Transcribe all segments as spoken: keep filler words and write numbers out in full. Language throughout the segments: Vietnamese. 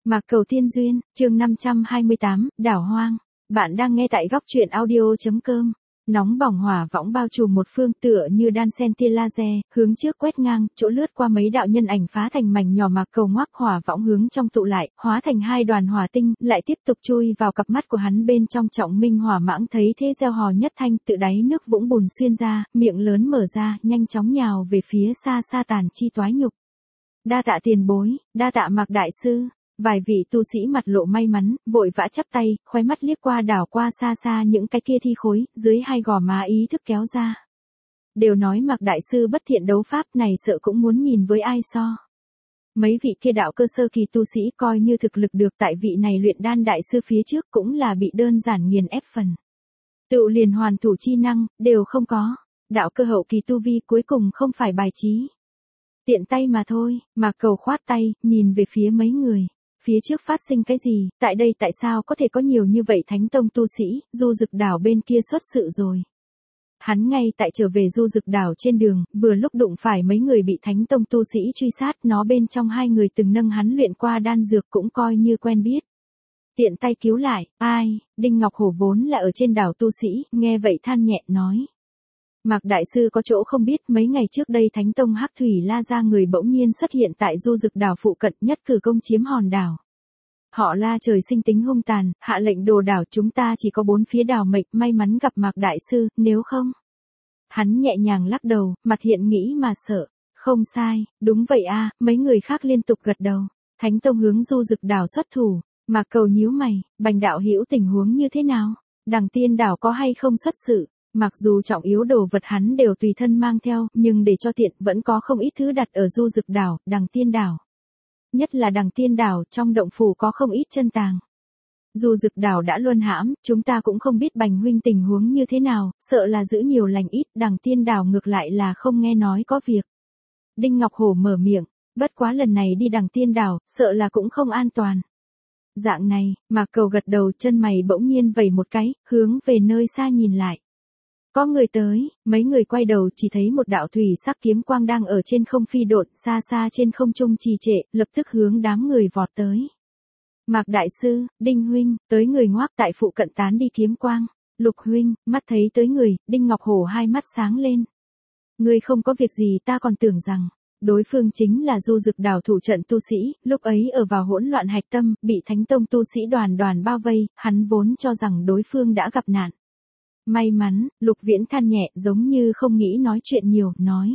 Mạc Cầu Tiên Duyên, chương năm trăm hai mươi tám, Đảo Hoang. Bạn đang nghe tại góc truyện audio.com. Nóng bỏng hỏa võng bao trùm một phương tựa như đan sen tia laser, hướng trước quét ngang, chỗ lướt qua mấy đạo nhân ảnh phá thành mảnh nhỏ. Mạc Cầu ngoác hỏa võng hướng trong tụ lại, hóa thành hai đoàn hỏa tinh, lại tiếp tục chui vào cặp mắt của hắn. Bên trong Trọng Minh Hỏa Mãng thấy thế reo hò nhất thanh, tự đáy nước vũng bùn xuyên ra, miệng lớn mở ra, nhanh chóng nhào về phía xa xa Tàn Chi toái nhục. Đa tạ tiền bối, đa tạ Mạc đại sư. Vài vị tu sĩ mặt lộ may mắn, vội vã chắp tay, khóe mắt liếc qua đảo qua xa xa những cái kia thi khối, dưới hai gò má ý thức kéo ra. Đều nói Mạc đại sư bất thiện đấu pháp, này sợ cũng muốn nhìn với ai so. Mấy vị kia đạo cơ sơ kỳ tu sĩ coi như thực lực được, tại vị này luyện đan đại sư phía trước cũng là bị đơn giản nghiền ép phần. Tựu liền hoàn thủ chi năng, đều không có. Đạo cơ hậu kỳ tu vi cuối cùng không phải bài trí. Tiện tay mà thôi. Mạc Cầu khoát tay, nhìn về phía mấy người. Phía trước phát sinh cái gì, tại đây tại sao có thể có nhiều như vậy Thánh Tông tu sĩ, Du Dực Đảo bên kia xuất sự rồi. Hắn ngay tại trở về Du Dực Đảo trên đường, vừa lúc đụng phải mấy người bị Thánh Tông tu sĩ truy sát, nó bên trong hai người từng nâng hắn luyện qua đan dược cũng coi như quen biết. Tiện tay cứu lại, ai, Đinh Ngọc Hổ vốn là ở trên đảo tu sĩ, nghe vậy than nhẹ nói. Mạc đại sư có chỗ không biết, mấy ngày trước đây Thánh Tông Hắc Thủy La ra người bỗng nhiên xuất hiện tại Du Dực Đảo phụ cận, nhất cử công chiếm hòn đảo. Họ La trời sinh tính hung tàn, hạ lệnh đồ đảo, chúng ta chỉ có bốn phía đảo mệnh, may mắn gặp Mạc đại sư, nếu không. Hắn nhẹ nhàng lắc đầu, mặt hiện nghĩ mà sợ. Không sai, đúng vậy a, mấy người khác liên tục gật đầu. Thánh Tông hướng Du Dực Đảo xuất thủ. Mạc Cầu nhíu mày, Bành đạo hữu tình huống như thế nào? Đằng Tiên Đảo có hay không xuất sự? Mặc dù trọng yếu đồ vật hắn đều tùy thân mang theo, nhưng để cho tiện vẫn có không ít thứ đặt ở Du Dực Đảo, Đằng Tiên Đảo. Nhất là Đằng Tiên Đảo, trong động phủ có không ít chân tàng. Du Dực Đảo đã luân hãm, chúng ta cũng không biết Bành huynh tình huống như thế nào, sợ là giữ nhiều lành ít, Đằng Tiên Đảo ngược lại là không nghe nói có việc. Đinh Ngọc Hổ mở miệng, bất quá lần này đi Đằng Tiên Đảo, sợ là cũng không an toàn. Dạng này, Mạc Cầu gật đầu, chân mày bỗng nhiên vẩy một cái, hướng về nơi xa nhìn lại. Có người tới, mấy người quay đầu chỉ thấy một đạo thủy sắc kiếm quang đang ở trên không phi độn, xa xa trên không trung trì trệ, lập tức hướng đám người vọt tới. Mạc đại sư, Đinh huynh, tới người ngoác tại phụ cận tán đi kiếm quang. Lục huynh, mắt thấy tới người, Đinh Ngọc Hổ hai mắt sáng lên. Người không có việc gì, ta còn tưởng rằng đối phương chính là Du Dực Đảo thủ trận tu sĩ, lúc ấy ở vào hỗn loạn hạch tâm, bị Thánh Tông tu sĩ đoàn đoàn bao vây, hắn vốn cho rằng đối phương đã gặp nạn. May mắn, Lục Viễn than nhẹ, giống như không nghĩ nói chuyện nhiều, nói.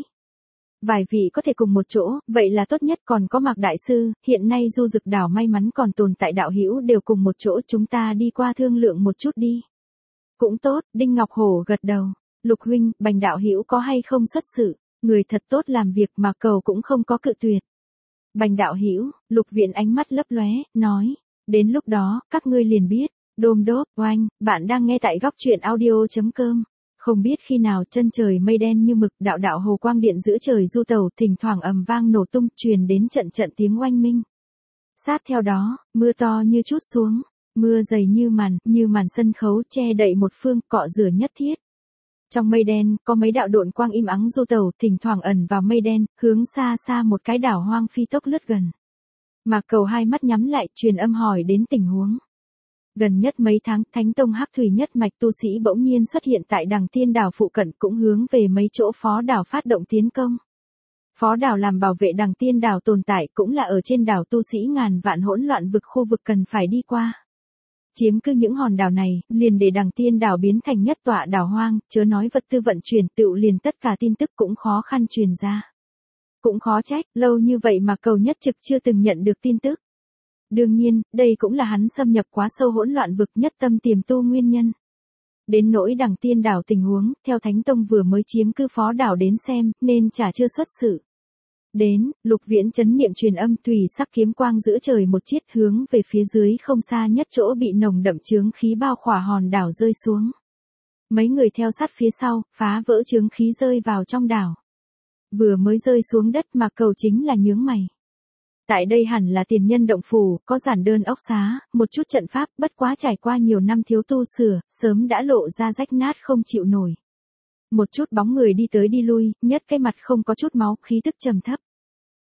Vài vị có thể cùng một chỗ, vậy là tốt nhất, còn có Mạc đại sư, hiện nay Du Dực Đảo may mắn còn tồn tại, đạo hữu đều cùng một chỗ, chúng ta đi qua thương lượng một chút đi. Cũng tốt, Đinh Ngọc Hổ gật đầu. Lục huynh, Bành đạo hữu có hay không xuất sự, người thật tốt làm việc, mà Cầu cũng không có cự tuyệt. Bành đạo hữu, Lục Viễn ánh mắt lấp lóe, nói, đến lúc đó, các ngươi liền biết. Đôm đốp, oanh, bạn đang nghe tại góc truyện audio.com. Không biết khi nào chân trời mây đen như mực, đạo đạo hồ quang điện giữa trời du tàu, thỉnh thoảng ầm vang nổ tung, truyền đến trận trận tiếng oanh minh. Sát theo đó, mưa to như trút xuống, mưa dày như màn, như màn sân khấu che đậy một phương, cọ rửa nhất thiết. Trong mây đen, có mấy đạo độn quang im ắng du tàu, thỉnh thoảng ẩn vào mây đen, hướng xa xa một cái đảo hoang phi tốc lướt gần. Mạc Cầu hai mắt nhắm lại, truyền âm hỏi đến tình huống. Gần nhất mấy tháng, Thánh Tông Hắc Thủy nhất mạch tu sĩ bỗng nhiên xuất hiện tại Đằng Tiên Đảo phụ cận, cũng hướng về mấy chỗ phó đảo phát động tiến công. Phó đảo làm bảo vệ Đằng Tiên Đảo tồn tại, cũng là ở trên đảo tu sĩ ngàn vạn hỗn loạn vực khu vực cần phải đi qua. Chiếm cứ những hòn đảo này, liền để Đằng Tiên Đảo biến thành nhất tọa đảo hoang, chớ nói vật tư vận chuyển, tựu liền tất cả tin tức cũng khó khăn truyền ra. Cũng khó trách, lâu như vậy mà Cầu nhất trực chưa từng nhận được tin tức. Đương nhiên, đây cũng là hắn xâm nhập quá sâu hỗn loạn vực nhất tâm tiềm tu nguyên nhân. Đến nỗi Đằng Tiên Đảo tình huống, theo Thánh Tông vừa mới chiếm cứ phó đảo đến xem, nên chả chưa xuất sự. Đến, Lục Viễn chấn niệm truyền âm, tùy sắc kiếm quang giữa trời một chiết, hướng về phía dưới không xa nhất chỗ bị nồng đậm chướng khí bao khỏa hòn đảo rơi xuống. Mấy người theo sát phía sau, phá vỡ chướng khí rơi vào trong đảo. Vừa mới rơi xuống đất mà Cầu chính là nhướng mày. Tại đây hẳn là tiền nhân động phủ, có giản đơn ốc xá, một chút trận pháp, bất quá trải qua nhiều năm thiếu tu sửa, sớm đã lộ ra rách nát không chịu nổi. Một chút bóng người đi tới đi lui, nhất cái mặt không có chút máu, khí tức trầm thấp.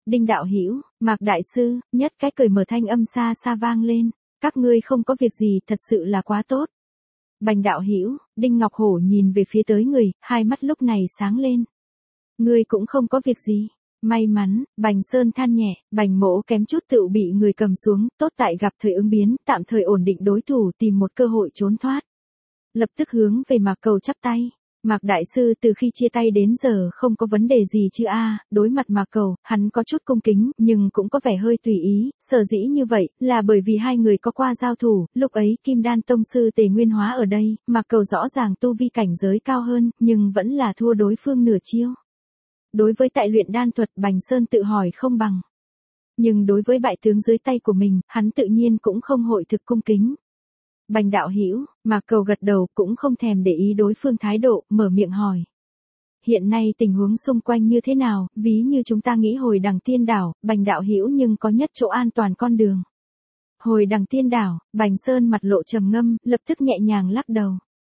Đinh đạo hữu, Mạc đại sư, nhất cái cười mở thanh âm xa xa vang lên. Các ngươi không có việc gì, thật sự là quá tốt. Bành đạo hữu, Đinh Ngọc Hổ nhìn về phía tới người, hai mắt lúc này sáng lên. Ngươi cũng không có việc gì. May mắn, Bành Sơn than nhẹ, Bành Mỗ kém chút tựu bị người cầm xuống, tốt tại gặp thời ứng biến, tạm thời ổn định đối thủ, tìm một cơ hội trốn thoát. Lập tức hướng về Mạc Cầu chắp tay. Mạc đại sư từ khi chia tay đến giờ không có vấn đề gì chứ a? Đối mặt Mạc Cầu, hắn có chút cung kính, nhưng cũng có vẻ hơi tùy ý, sở dĩ như vậy, là bởi vì hai người có qua giao thủ, lúc ấy Kim Đan Tông sư Tề Nguyên Hóa ở đây, Mạc Cầu rõ ràng tu vi cảnh giới cao hơn, nhưng vẫn là thua đối phương nửa chiêu. Đối với tại luyện đan thuật, Bành Sơn tự hỏi không bằng. Nhưng đối với bại tướng dưới tay của mình, hắn tự nhiên cũng không hội thực cung kính. Bành đạo hữu, Mạc Cầu gật đầu cũng không thèm để ý đối phương thái độ, mở miệng hỏi. Hiện nay tình huống xung quanh như thế nào, ví như chúng ta nghĩ hồi Đằng Tiên Đảo, Bành đạo hữu nhưng có nhất chỗ an toàn con đường. Hồi Đằng Tiên Đảo, Bành Sơn mặt lộ trầm ngâm, lập tức nhẹ nhàng lắc đầu.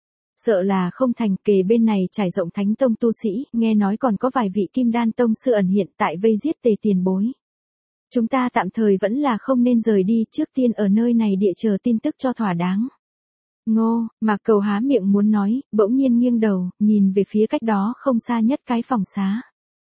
Sợ là không thành, kề bên này trải rộng Thánh Tông tu sĩ, nghe nói còn có vài vị Kim Đan Tông sư ẩn hiện tại vây giết Tề tiền bối. Chúng ta tạm thời vẫn là không nên rời đi, trước tiên ở nơi này địa chờ tin tức cho thỏa đáng. Ngô, Mạc Cầu há miệng muốn nói, bỗng nhiên nghiêng đầu, nhìn về phía cách đó không xa nhất cái phòng xá.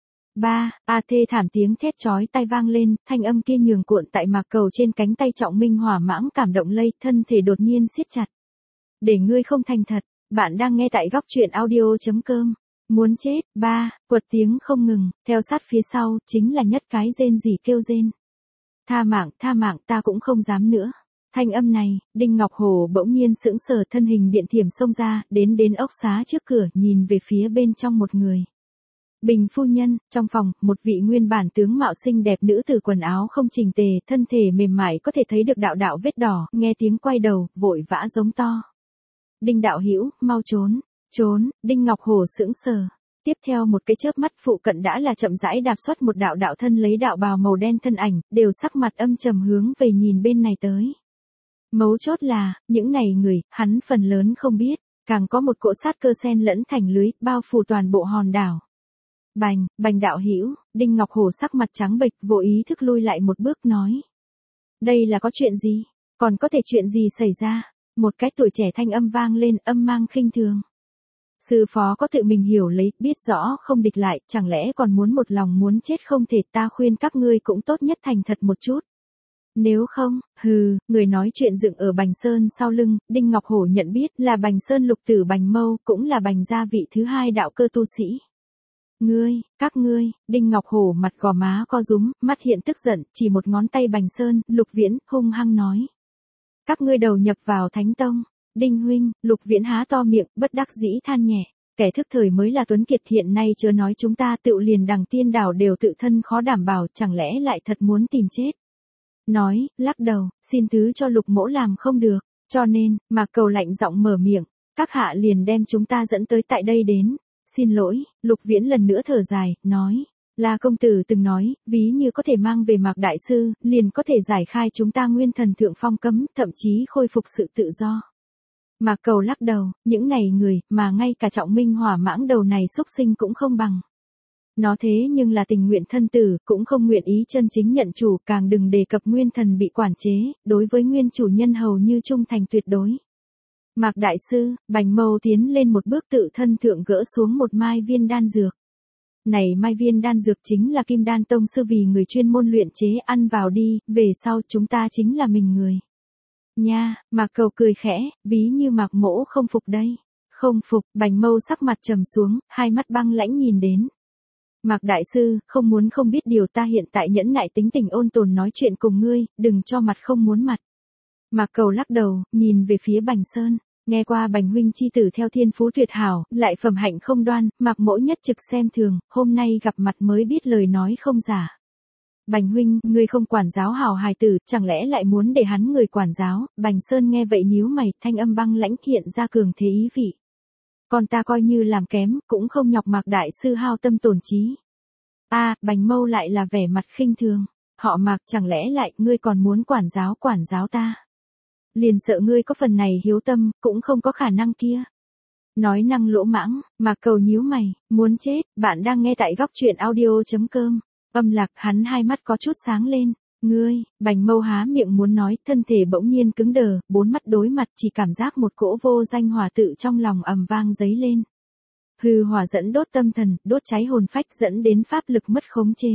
Ba, a thê thảm tiếng thét chói tai vang lên, thanh âm kia nhường cuộn tại Mạc Cầu trên cánh tay Trọng Minh hỏa mãng cảm động lây, thân thể đột nhiên siết chặt. Để ngươi không thành thật, bạn đang nghe tại góc truyện audio chấm com. Muốn chết, ba, quật tiếng không ngừng, theo sát phía sau, chính là nhất cái rên rỉ kêu rên. Tha mạng, tha mạng, ta cũng không dám nữa. Thanh âm này, Đinh Ngọc Hồ bỗng nhiên sững sờ, thân hình điện thiểm xông ra, đến đến ốc xá trước cửa, nhìn về phía bên trong một người. Bình phu nhân, trong phòng, một vị nguyên bản tướng mạo xinh đẹp nữ tử quần áo không chỉnh tề, thân thể mềm mại có thể thấy được đạo đạo vết đỏ, nghe tiếng quay đầu, vội vã giống to. Đinh đạo hữu, mau trốn, trốn, Đinh Ngọc Hồ sững sờ. Tiếp theo một cái chớp mắt phụ cận đã là chậm rãi đạp xuất một đạo đạo thân lấy đạo bào màu đen thân ảnh, đều sắc mặt âm trầm hướng về nhìn bên này tới. Mấu chốt là, những này người, hắn phần lớn không biết, càng có một cỗ sát cơ xen lẫn thành lưới, bao phủ toàn bộ hòn đảo. Bành, Bành đạo hữu, Đinh Ngọc Hồ sắc mặt trắng bệch, vô ý thức lui lại một bước nói. Đây là có chuyện gì? Còn có thể chuyện gì xảy ra? Một cái tuổi trẻ thanh âm vang lên, âm mang khinh thường. Sư phó có tự mình hiểu lấy, biết rõ không địch lại, chẳng lẽ còn muốn một lòng muốn chết không thể, ta khuyên các ngươi cũng tốt nhất thành thật một chút. Nếu không, hừ, người nói chuyện dựng ở Bành Sơn sau lưng, Đinh Ngọc Hổ nhận biết là Bành Sơn lục tử Bành Mâu, cũng là Bành gia vị thứ hai đạo cơ tu sĩ. Ngươi, các ngươi, Đinh Ngọc Hổ mặt gò má co rúm, mắt hiện tức giận, chỉ một ngón tay Bành Sơn, Lục Viễn, hung hăng nói. Các ngươi đầu nhập vào Thánh Tông. Đinh huynh, Lục Viễn há to miệng, bất đắc dĩ than nhẹ. Kẻ thức thời mới là tuấn kiệt, hiện nay chớ nói chúng ta tự liền Đằng Tiên Đảo đều tự thân khó đảm bảo, chẳng lẽ lại thật muốn tìm chết. Nói, lắc đầu, xin thứ cho Lục mỗ làm không được, cho nên, Mạc Cầu lạnh giọng mở miệng, các hạ liền đem chúng ta dẫn tới tại đây đến. Xin lỗi, Lục Viễn lần nữa thở dài, nói, là công tử từng nói, ví như có thể mang về Mạc đại sư, liền có thể giải khai chúng ta nguyên thần thượng phong cấm, thậm chí khôi phục sự tự do. Mạc Cầu lắc đầu, những này người, mà ngay cả Trọng Minh hỏa mãng đầu này xúc sinh cũng không bằng. Nó thế nhưng là tình nguyện thân tử, cũng không nguyện ý chân chính nhận chủ, càng đừng đề cập nguyên thần bị quản chế, đối với nguyên chủ nhân hầu như trung thành tuyệt đối. Mạc đại sư, Bành Mâu tiến lên một bước tự thân thượng gỡ xuống một mai viên đan dược. Này mai viên đan dược chính là Kim Đan Tông sư vì người chuyên môn luyện chế, ăn vào đi, về sau chúng ta chính là mình người. Nha, Mạc Cầu cười khẽ, ví như Mạc mỗ không phục đây. Không phục, Bành Mâu sắc mặt trầm xuống, hai mắt băng lãnh nhìn đến. Mạc đại sư, không muốn không biết điều, ta hiện tại nhẫn nại tính tình ôn tồn nói chuyện cùng ngươi, đừng cho mặt không muốn mặt. Mạc Cầu lắc đầu, nhìn về phía Bành Sơn, nghe qua Bành huynh chi tử theo thiên phú tuyệt hảo, lại phẩm hạnh không đoan, Mạc mỗ nhất trực xem thường, hôm nay gặp mặt mới biết lời nói không giả. Bành huynh, ngươi không quản giáo hảo hài tử, chẳng lẽ lại muốn để hắn người quản giáo? Bành Sơn nghe vậy nhíu mày, thanh âm băng lãnh hiện ra cường thế ý vị. Còn ta coi như làm kém, cũng không nhọc Mạc đại sư hao tâm tổn trí. A, à, Bành Mâu lại là vẻ mặt khinh thường. Họ Mạc, chẳng lẽ lại ngươi còn muốn quản giáo quản giáo ta? Liền sợ ngươi có phần này hiếu tâm, cũng không có khả năng kia. Nói năng lỗ mãng, Mạc Cầu nhíu mày, muốn chết, bạn đang nghe tại góc truyện audio chấm com. Âm lạc, hắn hai mắt có chút sáng lên. Ngươi, Bành Mâu há miệng muốn nói, thân thể bỗng nhiên cứng đờ, bốn mắt đối mặt chỉ cảm giác một cỗ vô danh hỏa tự trong lòng ầm vang dấy lên. Hư hỏa dẫn đốt tâm thần, đốt cháy hồn phách dẫn đến pháp lực mất khống chế.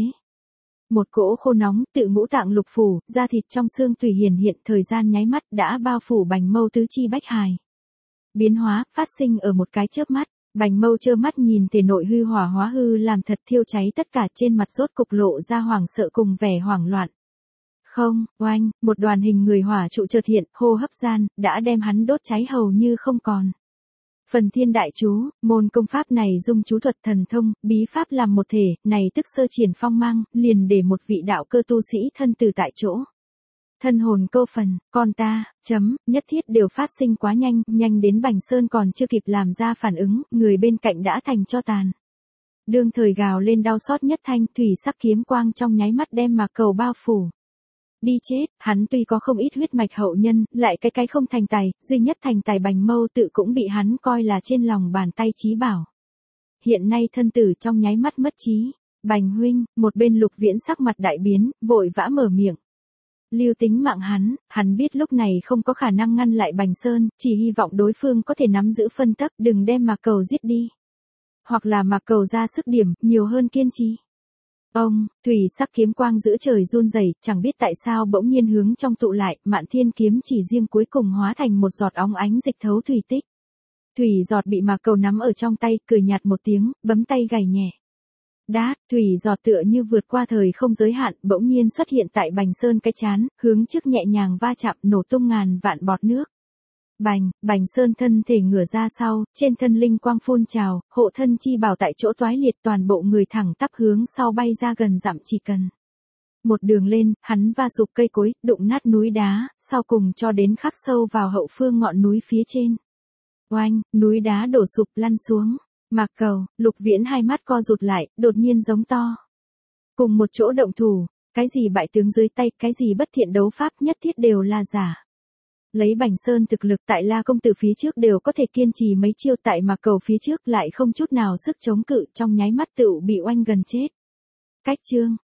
Một cỗ khô nóng, tự ngũ tạng lục phủ, da thịt trong xương tùy hiển hiện, thời gian nháy mắt đã bao phủ Bành Mâu tứ chi bách hài. Biến hóa, phát sinh ở một cái chớp mắt, Bành Mâu trơ mắt nhìn thể nội hư hỏa hóa hư làm thật thiêu cháy tất cả, trên mặt rốt cục lộ ra hoảng sợ cùng vẻ hoảng loạn. Không, oanh, một đoàn hình người hỏa trụ chợt hiện, hô hấp gian, đã đem hắn đốt cháy hầu như không còn. Phần thiên đại chú, môn công pháp này dung chú thuật thần thông, bí pháp làm một thể, này tức sơ triển phong mang, liền để một vị đạo cơ tu sĩ thân từ tại chỗ. Thân hồn câu phần, con ta, chấm, nhất thiết đều phát sinh quá nhanh, nhanh đến Bành Sơn còn chưa kịp làm ra phản ứng, người bên cạnh đã thành cho tàn. Đương thời gào lên đau xót nhất thanh, thủy sắc kiếm quang trong nháy mắt đem Mạc Cầu bao phủ. Đi chết, hắn tuy có không ít huyết mạch hậu nhân, lại cái cái không thành tài, duy nhất thành tài Bành Mâu tự cũng bị hắn coi là trên lòng bàn tay chí bảo. Hiện nay thân tử trong nháy mắt mất trí. Bành huynh, một bên Lục Viễn sắc mặt đại biến, vội vã mở miệng. Lưu tính mạng hắn, hắn biết lúc này không có khả năng ngăn lại Bành Sơn, chỉ hy vọng đối phương có thể nắm giữ phân tấp, đừng đem Mạc Cầu giết đi. Hoặc là Mạc Cầu ra sức điểm, nhiều hơn kiên trì. Ông, thủy sắc kiếm quang giữa trời run rẩy, chẳng biết tại sao bỗng nhiên hướng trong tụ lại, Mạn Thiên kiếm chỉ riêng cuối cùng hóa thành một giọt óng ánh dịch thấu thủy tích. Thủy giọt bị Mạc Cầu nắm ở trong tay, cười nhạt một tiếng, bấm tay gảy nhẹ. Đát, thủy giọt tựa như vượt qua thời không giới hạn, bỗng nhiên xuất hiện tại Bành Sơn cái chán, hướng trước nhẹ nhàng va chạm, nổ tung ngàn vạn bọt nước. Bành, Bành Sơn thân thể ngửa ra sau, trên thân linh quang phun trào, hộ thân chi bảo tại chỗ toái liệt, toàn bộ người thẳng tắp hướng sau bay ra gần dặm chỉ cần. Một đường lên, hắn va sụp cây cối, đụng nát núi đá, sau cùng cho đến khắc sâu vào hậu phương ngọn núi phía trên. Oanh, núi đá đổ sụp lăn xuống. Mạc Cầu, Lục Viễn hai mắt co rụt lại, đột nhiên giống to. Cùng một chỗ động thủ, cái gì bại tướng dưới tay, cái gì bất thiện đấu pháp nhất thiết đều là giả. Lấy Bành Sơn thực lực tại La Công Tử phía trước đều có thể kiên trì mấy chiêu, tại Mạc Cầu phía trước lại không chút nào sức chống cự, trong nháy mắt tựu bị oanh gần chết. Cách chương.